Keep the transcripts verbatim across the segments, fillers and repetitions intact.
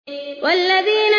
والذين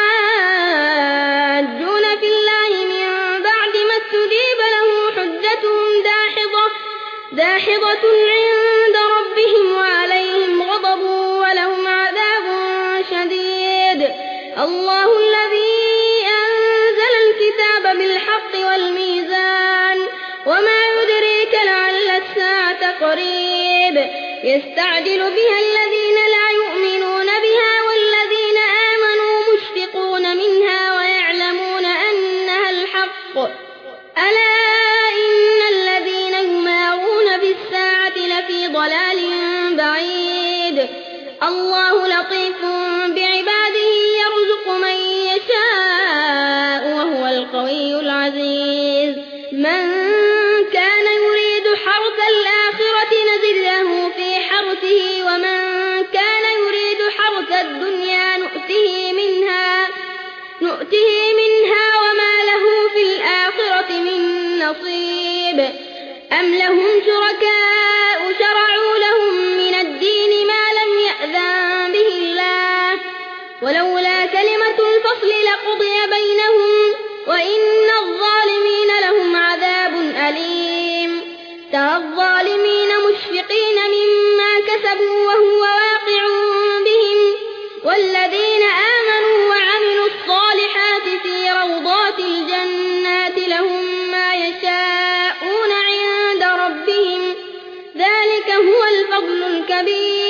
يحاجون في الله من بعد ما استجيب له حجتهم داحضة, داحضة عند ربهم وعليهم غضب ولهم عذاب شديد. الله الذي أنزل الكتاب بالحق والميزان وما يدريك لعل الساعة قريب يستعجل بها الذين لا يؤمنون بها والذين آمنوا مشفقون منها ويعلمون أنها الحق. ألا إن الذين يمارون بالساعة لفي ضلال بعيد. الله لطيف بعباده يرزق من يشاء وهو القوي العزيز. من كان يريد حرث الآخرة نزد له في حرثه ومن كان يريد حرث الدنيا نؤته منها, نؤته منها وما له في الآخرة من نصيب. أم لهم شركاء شرعوا لهم من الدين ما لم يأذن به الله ولولا كلمة الفصل لقضي بينهم وإن الظالمين لهم عذاب أليم. ترى الظالمين مشفقين مما كسبوا وهو واقع بهم والذين آمنوا وعملوا الصالحات في روضات الجنات لهم ما يشاءون عند ربهم ذلك هو الفضل الكبير.